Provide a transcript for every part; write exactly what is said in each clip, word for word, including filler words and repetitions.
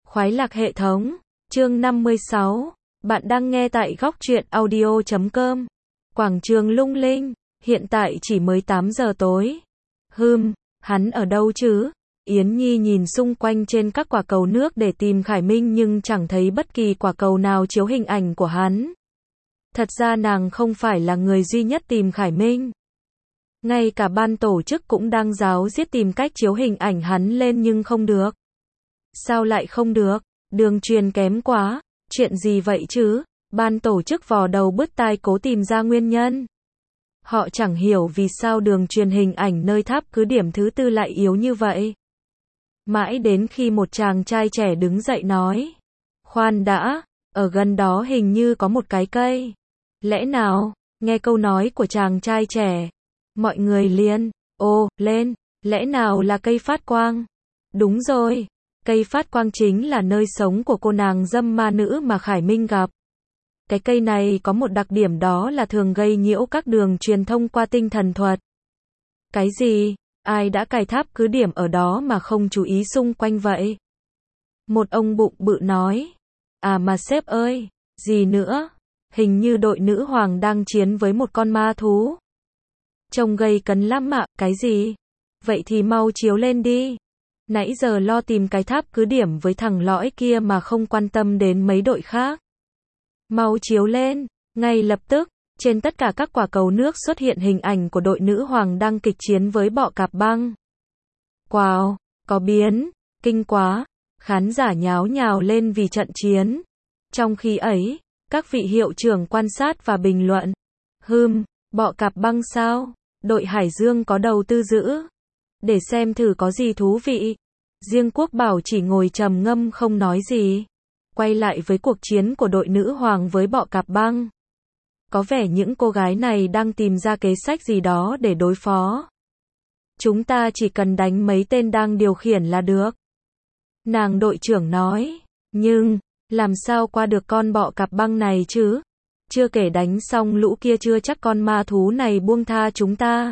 Khoái lạc hệ thống, chương năm mươi sáu. Bạn đang nghe tại góc truyện audio chấm com. Quảng trường lung linh, hiện tại chỉ mới tám giờ tối. Hừm, hắn ở đâu chứ? Yến Nhi nhìn xung quanh trên các quả cầu nước để tìm Khải Minh nhưng chẳng thấy bất kỳ quả cầu nào chiếu hình ảnh của hắn. Thật ra nàng không phải là người duy nhất tìm Khải Minh. Ngay cả ban tổ chức cũng đang ráo riết tìm cách chiếu hình ảnh hắn lên nhưng không được. Sao lại không được? Đường truyền kém quá. Chuyện gì vậy chứ? Ban tổ chức vò đầu bứt tai cố tìm ra nguyên nhân. Họ chẳng hiểu vì sao đường truyền hình ảnh nơi tháp cứ điểm thứ tư lại yếu như vậy. Mãi đến khi một chàng trai trẻ đứng dậy nói. Khoan đã, ở gần đó hình như có một cái cây. Lẽ nào? Nghe câu nói của chàng trai trẻ. Mọi người liền, ô, lên, lẽ nào là cây phát quang? Đúng rồi, cây phát quang chính là nơi sống của cô nàng dâm ma nữ mà Khải Minh gặp. Cái cây này có một đặc điểm đó là thường gây nhiễu các đường truyền thông qua tinh thần thuật. Cái gì? Ai đã cài tháp cứ điểm ở đó mà không chú ý xung quanh vậy? Một ông bụng bự nói. À mà sếp ơi, gì nữa? Hình như đội nữ hoàng đang chiến với một con ma thú. Trông gây cấn lắm ạ, cái gì? Vậy thì mau chiếu lên đi. Nãy giờ lo tìm cái tháp cứ điểm với thằng lõi kia mà không quan tâm đến mấy đội khác. Mau chiếu lên, ngay lập tức, trên tất cả các quả cầu nước xuất hiện hình ảnh của đội nữ hoàng đang kịch chiến với bọ cạp băng. Wow, có biến, kinh quá, khán giả nháo nhào lên vì trận chiến. Trong khi ấy, các vị hiệu trưởng quan sát và bình luận. Hừm, bọ cạp băng sao? Đội Hải Dương có đầu tư giữ. Để xem thử có gì thú vị. Riêng Quốc Bảo chỉ ngồi trầm ngâm không nói gì. Quay lại với cuộc chiến của đội nữ hoàng với bọ cạp băng. Có vẻ những cô gái này đang tìm ra kế sách gì đó để đối phó. Chúng ta chỉ cần đánh mấy tên đang điều khiển là được. Nàng đội trưởng nói. Nhưng, làm sao qua được con bọ cạp băng này chứ? Chưa kể đánh xong lũ kia chưa chắc con ma thú này buông tha chúng ta.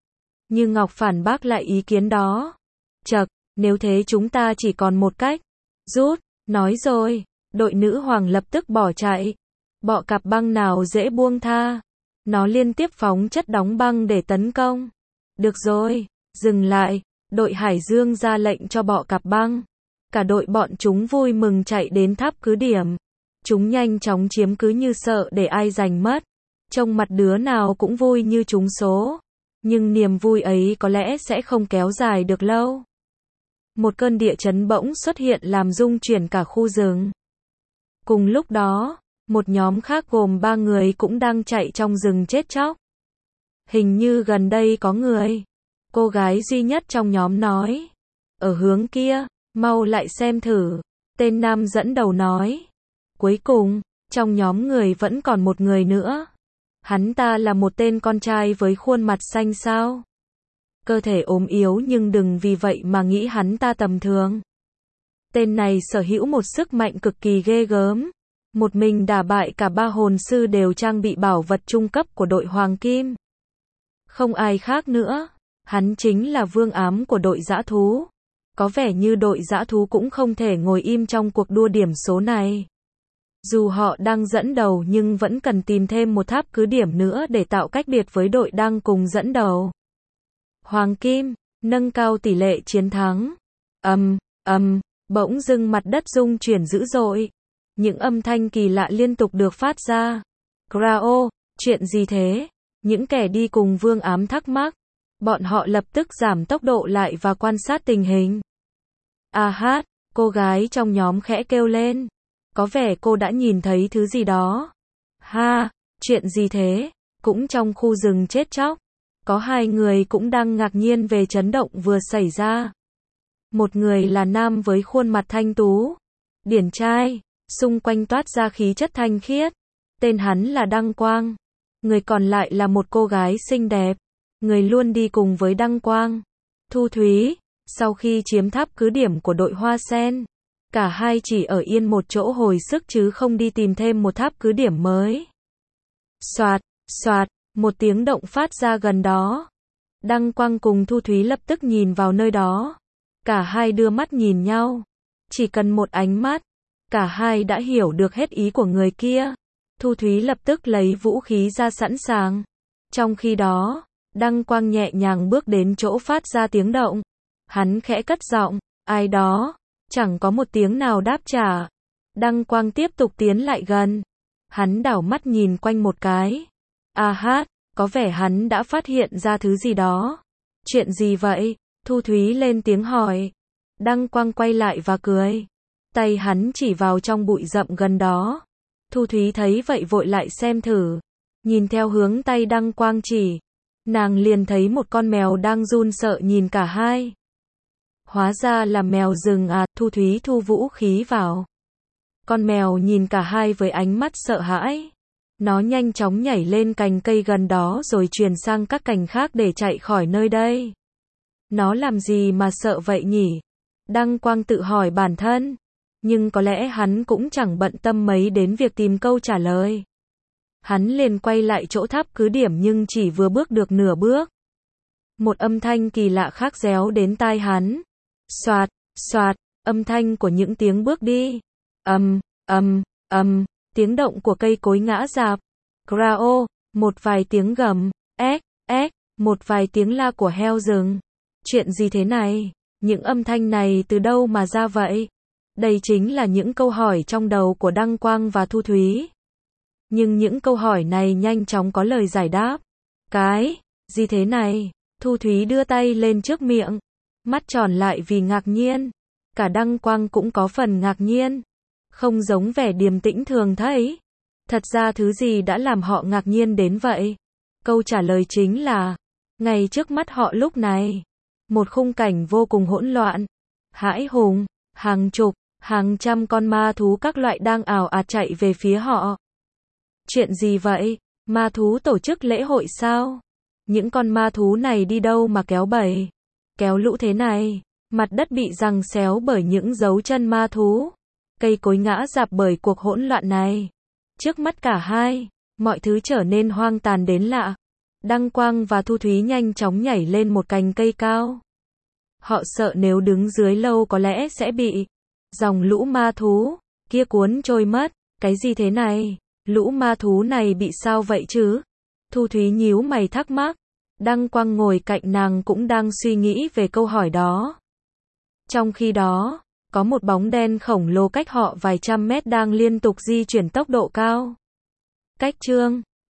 Như Ngọc phản bác lại ý kiến đó. Chậc, nếu thế chúng ta chỉ còn một cách. Rút, nói rồi, đội nữ hoàng lập tức bỏ chạy. Bọ cạp băng nào dễ buông tha. Nó liên tiếp phóng chất đóng băng để tấn công. Được rồi, dừng lại, đội Hải Dương ra lệnh cho bọ cạp băng. Cả đội bọn chúng vui mừng chạy đến tháp cứ điểm. Chúng nhanh chóng chiếm cứ như sợ để ai giành mất. Trông mặt đứa nào cũng vui như trúng số. Nhưng niềm vui ấy có lẽ sẽ không kéo dài được lâu. Một cơn địa chấn bỗng xuất hiện làm rung chuyển cả khu rừng. Cùng lúc đó, một nhóm khác gồm ba người cũng đang chạy trong rừng chết chóc. Hình như gần đây có người. Cô gái duy nhất trong nhóm nói. Ở hướng kia, mau lại xem thử. Tên nam dẫn đầu nói. Cuối cùng, trong nhóm người vẫn còn một người nữa. Hắn ta là một tên con trai với khuôn mặt xanh xao. Cơ thể ốm yếu nhưng đừng vì vậy mà nghĩ hắn ta tầm thường. Tên này sở hữu một sức mạnh cực kỳ ghê gớm. Một mình đả bại cả ba hồn sư đều trang bị bảo vật trung cấp của đội Hoàng Kim. Không ai khác nữa. Hắn chính là vương ám của đội dã thú. Có vẻ như đội dã thú cũng không thể ngồi im trong cuộc đua điểm số này. Dù họ đang dẫn đầu nhưng vẫn cần tìm thêm một tháp cứ điểm nữa để tạo cách biệt với đội đang cùng dẫn đầu. Hoàng Kim, nâng cao tỷ lệ chiến thắng. Ầm, ầm, bỗng dưng mặt đất rung chuyển dữ dội. Những âm thanh kỳ lạ liên tục được phát ra. Grao, chuyện gì thế? Những kẻ đi cùng vương ám thắc mắc. Bọn họ lập tức giảm tốc độ lại và quan sát tình hình. À hát, cô gái trong nhóm khẽ kêu lên. Có vẻ cô đã nhìn thấy thứ gì đó. Ha, chuyện gì thế? Cũng trong khu rừng chết chóc. Có hai người cũng đang ngạc nhiên về chấn động vừa xảy ra. Một người là nam với khuôn mặt thanh tú, điển trai, xung quanh toát ra khí chất thanh khiết. Tên hắn là Đăng Quang. Người còn lại là một cô gái xinh đẹp. Người luôn đi cùng với Đăng Quang. Thu Thúy. Sau khi chiếm tháp cứ điểm của đội Hoa Sen, cả hai chỉ ở yên một chỗ hồi sức chứ không đi tìm thêm một tháp cứ điểm mới. Soạt, soạt, một tiếng động phát ra gần đó. Đăng Quang cùng Thu Thúy lập tức nhìn vào nơi đó. Cả hai đưa mắt nhìn nhau. Chỉ cần một ánh mắt, cả hai đã hiểu được hết ý của người kia. Thu Thúy lập tức lấy vũ khí ra sẵn sàng. Trong khi đó, Đăng Quang nhẹ nhàng bước đến chỗ phát ra tiếng động. Hắn khẽ cất giọng, ai đó, chẳng có một tiếng nào đáp trả. Đăng Quang tiếp tục tiến lại gần. Hắn đảo mắt nhìn quanh một cái. A hát, có vẻ hắn đã phát hiện ra thứ gì đó. Chuyện gì vậy? Thu Thúy lên tiếng hỏi. Đăng Quang quay lại và cười. Tay hắn chỉ vào trong bụi rậm gần đó. Thu Thúy thấy vậy vội lại xem thử. Nhìn theo hướng tay Đăng Quang chỉ, nàng liền thấy một con mèo đang run sợ nhìn cả hai. Hóa ra là mèo rừng à, Thu Thúy thu vũ khí vào. Con mèo nhìn cả hai với ánh mắt sợ hãi. Nó nhanh chóng nhảy lên cành cây gần đó rồi chuyển sang các cành khác để chạy khỏi nơi đây. Nó làm gì mà sợ vậy nhỉ? Đăng Quang tự hỏi bản thân. Nhưng có lẽ hắn cũng chẳng bận tâm mấy đến việc tìm câu trả lời. Hắn liền quay lại chỗ tháp cứ điểm nhưng chỉ vừa bước được nửa bước. Một âm thanh kỳ lạ khác réo đến tai hắn. Xoạt, xoạt, âm thanh của những tiếng bước đi. Ầm, ầm, ầm, tiếng động của cây cối ngã rạp. Grao, một vài tiếng gầm. Ếch, ếch, một vài tiếng la của heo rừng. Chuyện gì thế này? Những âm thanh này từ đâu mà ra vậy? Đây chính là những câu hỏi trong đầu của Đăng Quang và Thu Thúy. Nhưng những câu hỏi này nhanh chóng có lời giải đáp. Cái, gì thế này? Thu Thúy đưa tay lên trước miệng. Mắt tròn lại vì ngạc nhiên. Cả Đăng Quang cũng có phần ngạc nhiên. Không giống vẻ điềm tĩnh thường thấy. Thật ra thứ gì đã làm họ ngạc nhiên đến vậy? Câu trả lời chính là, ngay trước mắt họ lúc này. Một khung cảnh vô cùng hỗn loạn. Hãi hùng, hàng chục, hàng trăm con ma thú các loại đang ào ạt chạy về phía họ. Chuyện gì vậy? Ma thú tổ chức lễ hội sao? Những con ma thú này đi đâu mà kéo bầy? Kéo lũ thế này? Mặt đất bị giằng xéo bởi những dấu chân ma thú. Cây cối ngã rạp bởi cuộc hỗn loạn này. Trước mắt cả hai, mọi thứ trở nên hoang tàn đến lạ. Đăng Quang và Thu Thúy nhanh chóng nhảy lên một cành cây cao. Họ sợ nếu đứng dưới lâu có lẽ sẽ bị dòng lũ ma thú kia cuốn trôi mất. Cái gì thế này? Lũ ma thú này bị sao vậy chứ? Thu Thúy nhíu mày thắc mắc. Đăng Quang ngồi cạnh nàng cũng đang suy nghĩ về câu hỏi đó. Trong khi đó, có một bóng đen khổng lồ cách họ vài trăm mét đang liên tục di chuyển tốc độ cao. Cách chương